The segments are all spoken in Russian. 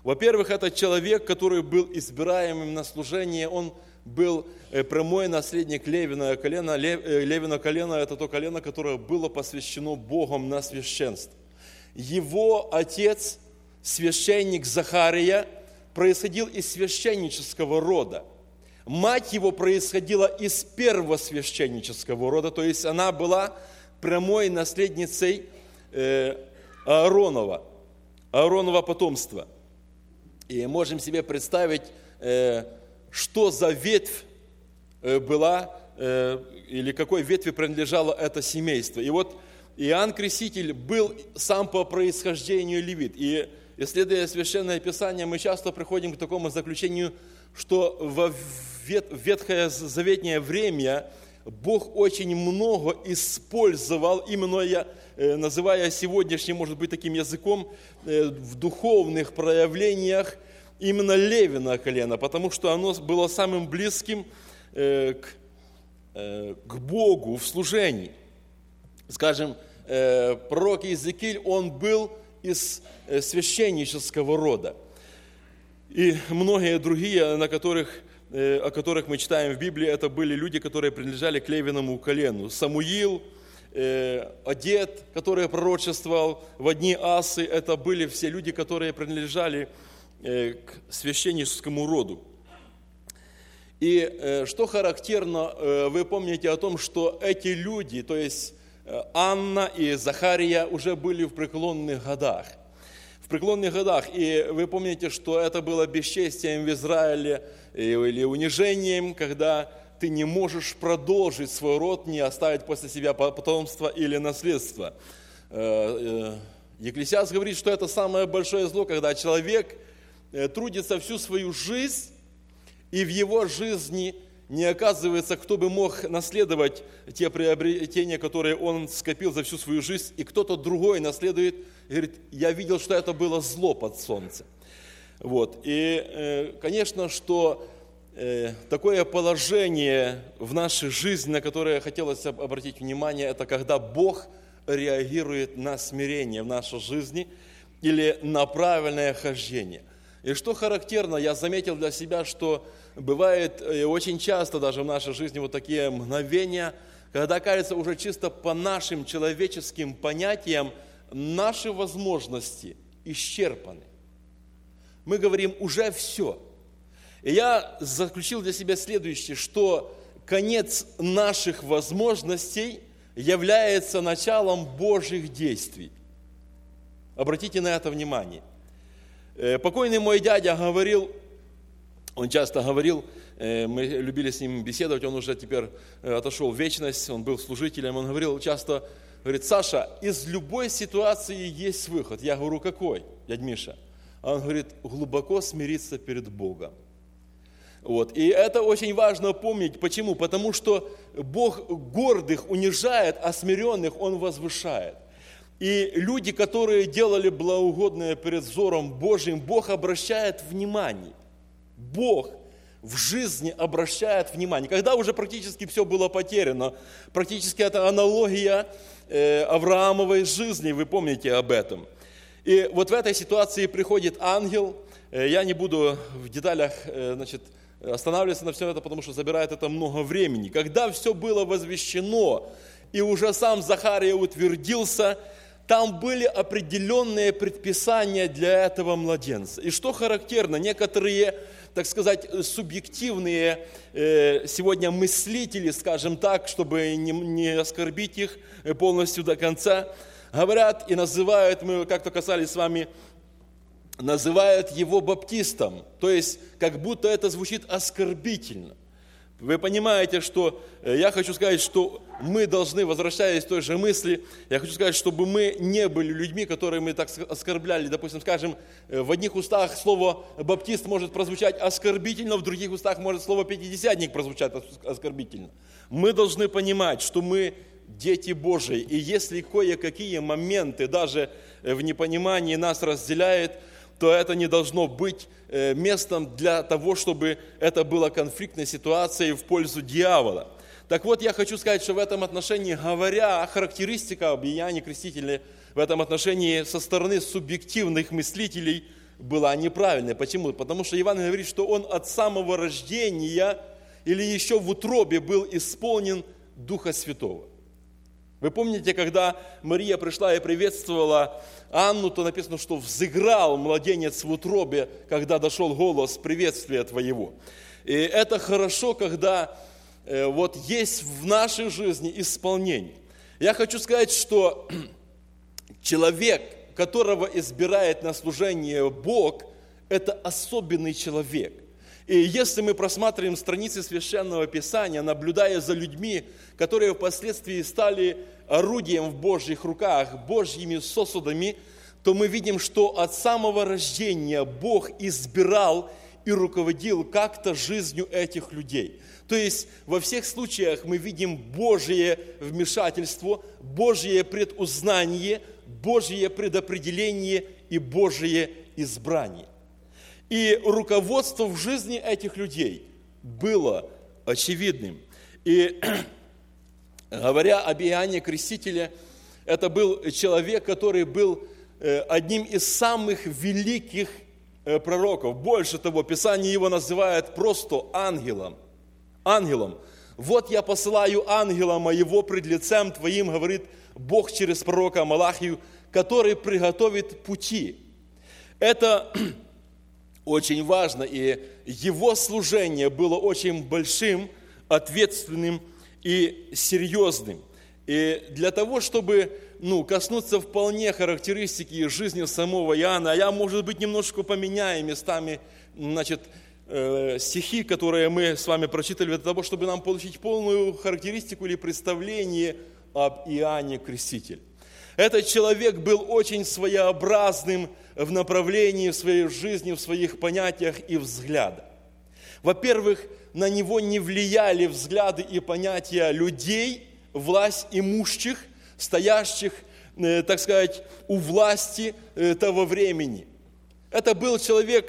Во-первых, это человек, который был избираемым на служение, он был прямой наследник Левина колена. Левина колено – это то колено, которое было посвящено Богом на священство. Его отец, священник Захария, происходил из священнического рода. Мать его происходила из первосвященнического рода, то есть она была прямой наследницей Ааронова потомства. И можем себе представить, что за ветвь была, или какой ветви принадлежало это семейство. И вот Иоанн Креститель был сам по происхождению левит. И исследуя Священное Писание, мы часто приходим к такому заключению, что в ветхое заветное время Бог очень много использовал, именно называя сегодняшним, может быть, таким языком, в духовных проявлениях именно Левина колено, потому что оно было самым близким к Богу в служении. Скажем, пророк Иезекииль, он был из священнического рода. И многие другие, о которых мы читаем в Библии, это были люди, которые принадлежали к Левиному колену. Самуил, Одет, который пророчествовал в дни Асы, это были все люди, которые принадлежали к священническому роду. И что характерно, вы помните о том, что эти люди, то есть Анна и Захария, уже были в преклонных годах. И вы помните, что это было бесчестием в Израиле или унижением, когда ты не можешь продолжить свой род, не оставить после себя потомство или наследство. Екклесиаст говорит, что это самое большое зло, когда человек трудится всю свою жизнь, и в его жизни не оказывается, кто бы мог наследовать те приобретения, которые он скопил за всю свою жизнь, и кто-то другой наследует, и говорит, я видел, что это было зло под солнцем. Вот. И, конечно, что такое положение в нашей жизни, на которое хотелось обратить внимание, это когда Бог реагирует на смирение в нашей жизни или на правильное хождение. И что характерно, я заметил для себя, что бывает очень часто даже в нашей жизни вот такие мгновения, когда, кажется, уже чисто по нашим человеческим понятиям наши возможности исчерпаны. Мы говорим, уже все. И я заключил для себя следующее, что конец наших возможностей является началом Божьих действий. Обратите на это внимание. Покойный мой дядя говорил, он часто говорил, мы любили с ним беседовать, он уже теперь отошел в вечность, он был служителем, он говорил часто, говорит, Саша, из любой ситуации есть выход. Я говорю, какой, дядь Миша? Он говорит, глубоко смириться перед Богом. Вот. И это очень важно помнить. Почему? Потому что Бог гордых унижает, а смиренных Он возвышает. И люди, которые делали благоугодное перед взором Божьим, Бог обращает внимание. Бог в жизни обращает внимание. Когда уже практически все было потеряно, практически это аналогия Авраамовой жизни, вы помните об этом. И вот в этой ситуации приходит ангел. Я не буду в деталях останавливаться на все это, потому что забирает это много времени. Когда все было возвещено, и уже сам Захария утвердился, там были определенные предписания для этого младенца. И что характерно, некоторые, так сказать, субъективные сегодня мыслители, скажем так, чтобы не оскорбить их полностью до конца, говорят и называют, мы как-то касались с вами, называют его баптистом. То есть, как будто это звучит оскорбительно. Вы понимаете, что я хочу сказать, что мы должны, возвращаясь к той же мысли, я хочу сказать, чтобы мы не были людьми, которые мы так оскорбляли. Допустим, скажем, в одних устах слово «баптист» может прозвучать оскорбительно, в других устах может слово «пятидесятник» прозвучать оскорбительно. Мы должны понимать, что мы дети Божии, и если кое-какие моменты даже в непонимании нас разделяют, то это не должно быть местом для того, чтобы это была конфликтной ситуацией в пользу дьявола. Так вот, я хочу сказать, что в этом отношении, говоря о характеристиках Иоанна Крестителя, в этом отношении со стороны субъективных мыслителей, была неправильной. Почему? Потому что Евангелие говорит, что он от самого рождения или еще в утробе был исполнен Духа Святого. Вы помните, когда Мария пришла и приветствовала Анну, то написано, что взыграл младенец в утробе, когда дошел голос приветствия твоего. И это хорошо, когда вот есть в нашей жизни исполнение. Я хочу сказать, что человек, которого избирает на служение Бог, это особенный человек. И если мы просматриваем страницы Священного Писания, наблюдая за людьми, которые впоследствии стали орудием в Божьих руках, Божьими сосудами, то мы видим, что от самого рождения Бог избирал и руководил как-то жизнью этих людей. То есть во всех случаях мы видим Божье вмешательство, Божье предузнание, Божье предопределение и Божье избрание. И руководство в жизни этих людей было очевидным. И говоря об Иоанне Крестителе, это был человек, который был одним из самых великих пророков. Больше того, Писание его называет просто ангелом. Ангелом. «Вот я посылаю ангела моего пред лицем твоим, говорит Бог через пророка Малахию, который приготовит пути». Это очень важно, и его служение было очень большим, ответственным и серьезным. И для того, чтобы коснуться вполне характеристики жизни самого Иоанна, я, может быть, немножко поменяю местами, стихи, которые мы с вами прочитали, для того, чтобы нам получить полную характеристику или представление об Иоанне Крестителе. Этот человек был очень своеобразным в направлении своей жизни, в своих понятиях и взглядах. Во-первых, на него не влияли взгляды и понятия людей, власть имущих, стоящих, так сказать, у власти того времени. Это был человек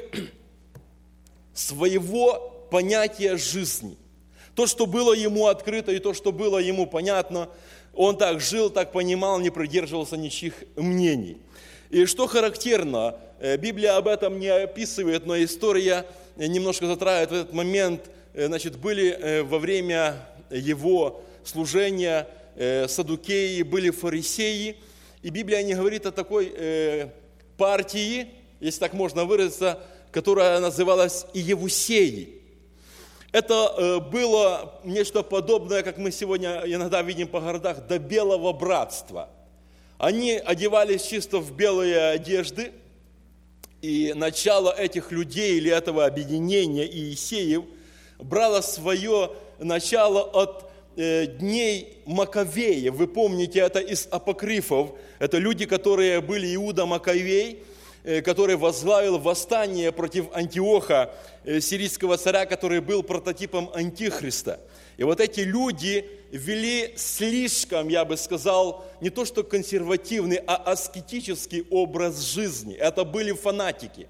своего понятия жизни. То, что было ему открыто и то, что было ему понятно, он так жил, так понимал, не придерживался ничьих мнений. И что характерно, Библия об этом не описывает, но история немножко затрагивает в этот момент. Были во время его служения саддукеи, были фарисеи, и Библия не говорит о такой партии, если так можно выразиться, которая называлась Иевусеи. Это было нечто подобное, как мы сегодня иногда видим по городах, до белого братства. Они одевались чисто в белые одежды, и начало этих людей или этого объединения Иисеев брало свое начало от дней Маковея. Вы помните, это из апокрифов. Это люди, которые были Иуда Маковей, который возглавил восстание против Антиоха, сирийского царя, который был прототипом Антихриста. И вот эти люди вели слишком, я бы сказал, не то что консервативный, а аскетический образ жизни. Это были фанатики.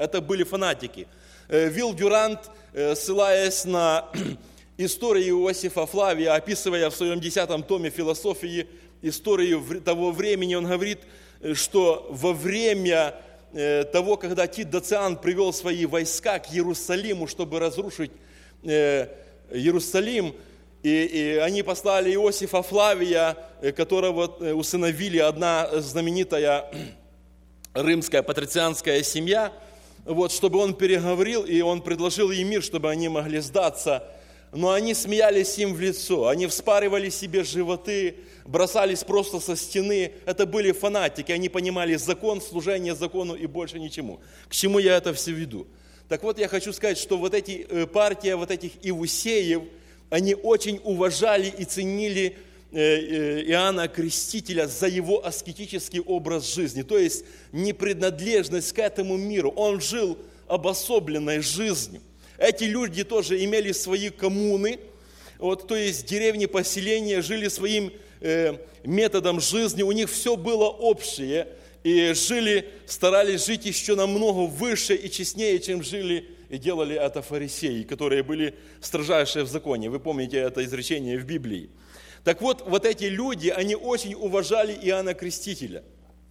Вилл Дюрант, ссылаясь на историю Иосифа Флавия, описывая в своем 10 томе философии историю того времени, он говорит, что во время того, когда Тит Доциан привел свои войска к Иерусалиму, чтобы разрушить Иерусалим, и они послали Иосифа Флавия, которого усыновили одна знаменитая римская патрицианская семья, чтобы он переговорил, и он предложил им мир, чтобы они могли сдаться. Но они смеялись им в лицо, они вспарывали себе животы, бросались просто со стены. Это были фанатики, они понимали закон, служение закону и больше ничему. К чему я это все веду? Так вот, я хочу сказать, что вот эти партии, вот этих Иевусеев, они очень уважали и ценили Иоанна Крестителя за его аскетический образ жизни, то есть непринадлежность к этому миру. Он жил обособленной жизнью. Эти люди тоже имели свои коммуны, то есть деревни, поселения, жили своим методом жизни, у них все было общее, и старались жить еще намного выше и честнее, чем жили и делали это фарисеи, которые были строжайшие в законе. Вы помните это изречение в Библии. Так вот эти люди, они очень уважали Иоанна Крестителя.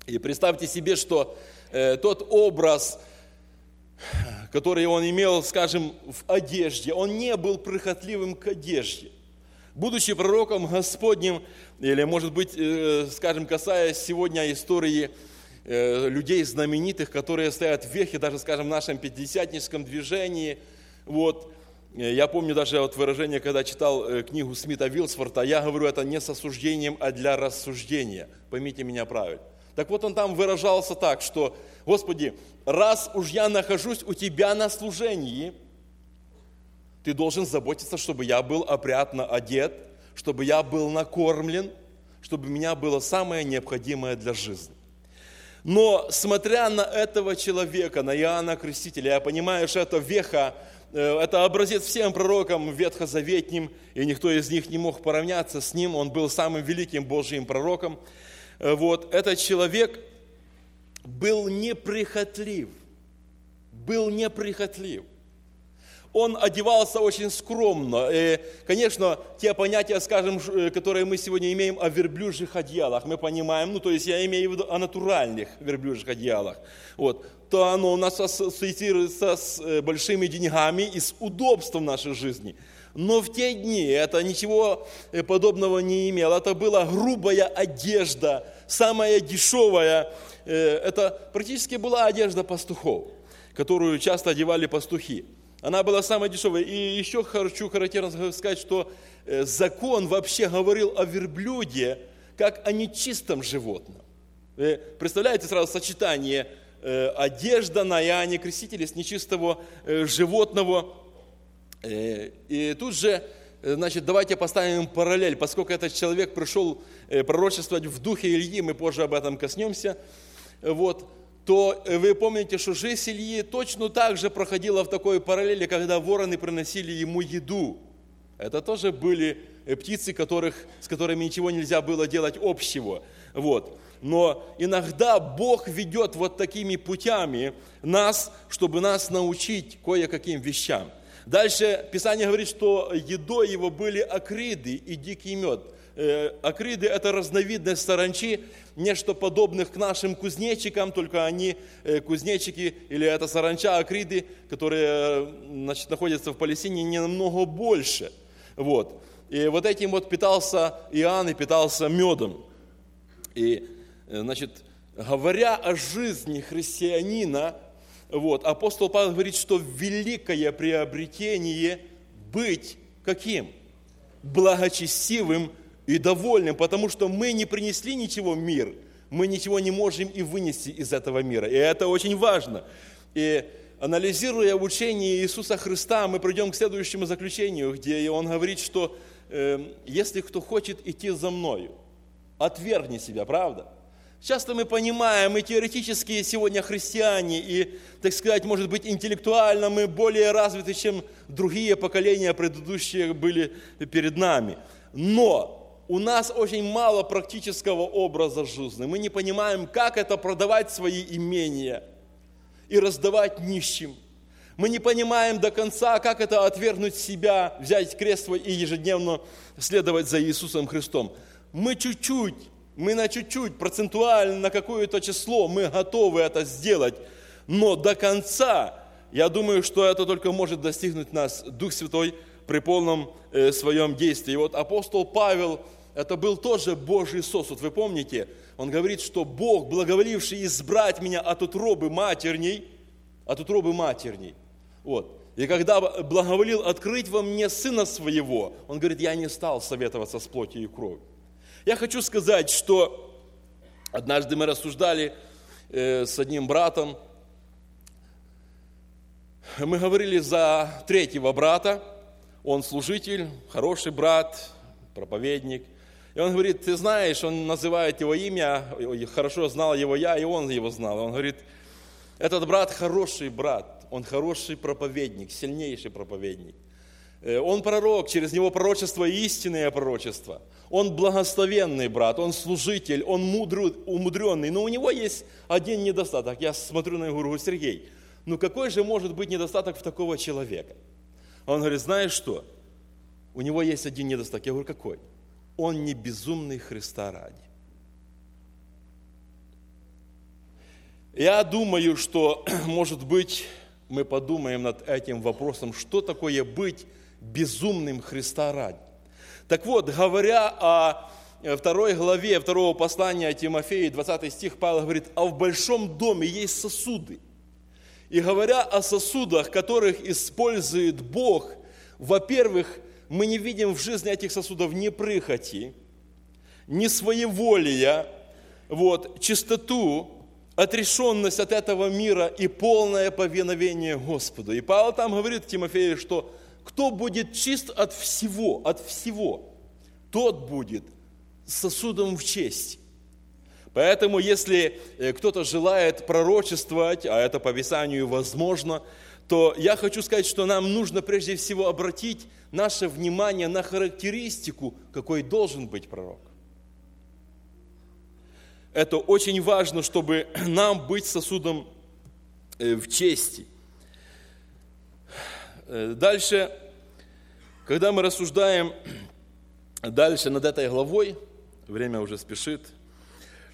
И представьте себе, что тот образ, который он имел, скажем, в одежде, он не был прихотливым к одежде. Будучи пророком Господним, или, может быть, скажем, касаясь сегодня истории людей знаменитых, которые стоят в вехе, даже, скажем, в нашем пятидесятническом движении, вот, я помню даже вот выражение, когда читал книгу Смита Вилсворта, я говорю, это не с осуждением, а для рассуждения. Поймите меня правильно. Так вот, он там выражался так, что, Господи, раз уж я нахожусь у Тебя на служении, Ты должен заботиться, чтобы я был опрятно одет, чтобы я был накормлен, чтобы у меня было самое необходимое для жизни. Но, смотря на этого человека, на Иоанна Крестителя, я понимаю, что это веха, это образец всем пророкам ветхозаветним, и никто из них не мог поравняться с ним, он был самым великим Божьим пророком. Вот, этот человек был неприхотлив, Он одевался очень скромно. И, конечно, те понятия, скажем, которые мы сегодня имеем о верблюжьих одеялах, мы понимаем, то есть я имею в виду о натуральных верблюжьих одеялах, вот, то оно у нас ассоциируется с большими деньгами и с удобством в нашей жизни. Но в те дни это ничего подобного не имело. Это была грубая одежда, самая дешевая. Это практически была одежда пастухов, которую часто одевали пастухи. Она была самая дешевая. И еще хочу характерно сказать, что закон вообще говорил о верблюде, как о нечистом животном. Вы представляете сразу сочетание одежда на Иоанне Крестителе с нечистого животного. И тут же, значит, давайте поставим параллель, поскольку этот человек пришел пророчествовать в духе Ильи, мы позже об этом коснемся, вот, то вы помните, что жизнь Ильи точно так же проходила в такой параллели, когда вороны приносили ему еду. Это тоже были птицы, с которыми ничего нельзя было делать общего. Вот. Но иногда Бог ведет вот такими путями нас, чтобы нас научить кое-каким вещам. Дальше Писание говорит, что едой его были акриды и дикий мед. Акриды – это разновидность саранчи, нечто подобных к нашим кузнечикам, только они кузнечики, или это саранча, акриды, которые, значит, находятся в Палестине, не намного больше. Вот. И вот этим вот питался Иоанн и питался медом. И, значит, говоря о жизни христианина, вот, апостол Павел говорит, что великое приобретение быть каким? Благочестивым и довольным, потому что мы не принесли ничего в мир, мы ничего не можем и вынести из этого мира. И это очень важно. И анализируя учение Иисуса Христа, мы придем к следующему заключению, где Он говорит, что если кто хочет идти за Мною, отвергни себя, правда? Часто мы понимаем, и теоретические сегодня христиане, и, так сказать, может быть, интеллектуально мы более развиты, чем другие поколения предыдущие были перед нами. Но у нас очень мало практического образа жизни. Мы не понимаем, как это продавать свои имения и раздавать нищим. Мы не понимаем до конца, как это отвергнуть себя, взять крест свой и ежедневно следовать за Иисусом Христом. Мы на чуть-чуть, процентуально, на какое-то число мы готовы это сделать, но до конца, я думаю, что это только может достигнуть нас Дух Святой при полном своем действии. И вот апостол Павел, это был тоже Божий сосуд, вы помните? Он говорит, что Бог, благоволивший избрать меня от утробы матерней, вот. И когда благоволил открыть во мне Сына Своего, он говорит, я не стал советоваться с плотью и кровью. Я хочу сказать, что однажды мы рассуждали с одним братом, мы говорили за третьего брата, он служитель, хороший брат, проповедник. И он говорит, ты знаешь, он называет его имя, хорошо знал его я, и он его знал. Он говорит, этот брат, он хороший проповедник, сильнейший проповедник. Он пророк, через него пророчество и истинное пророчество. Он благословенный брат, он служитель, он умудренный. Но у него есть один недостаток. Я смотрю на него и говорю, Сергей, ну какой же может быть недостаток в такого человека? Он говорит, знаешь что? У него есть один недостаток. Я говорю, какой? Он не безумный Христа ради. Я думаю, что, может быть, мы подумаем над этим вопросом, что такое быть безумным Христа ради. Так вот, говоря о 2 главе 2 послания Тимофею, 20 стих, Павел говорит, а в большом доме есть сосуды. И говоря о сосудах, которых использует Бог, во-первых, мы не видим в жизни этих сосудов ни прихоти, ни своеволия, чистоту, отрешенность от этого мира и полное повиновение Господу. И Павел там говорит Тимофею, что кто будет чист от всего, тот будет сосудом в чести. Поэтому, если кто-то желает пророчествовать, а это по Писанию возможно, то я хочу сказать, что нам нужно прежде всего обратить наше внимание на характеристику, какой должен быть пророк. Это очень важно, чтобы нам быть сосудом в чести. Дальше, когда мы рассуждаем дальше над этой главой, время уже спешит,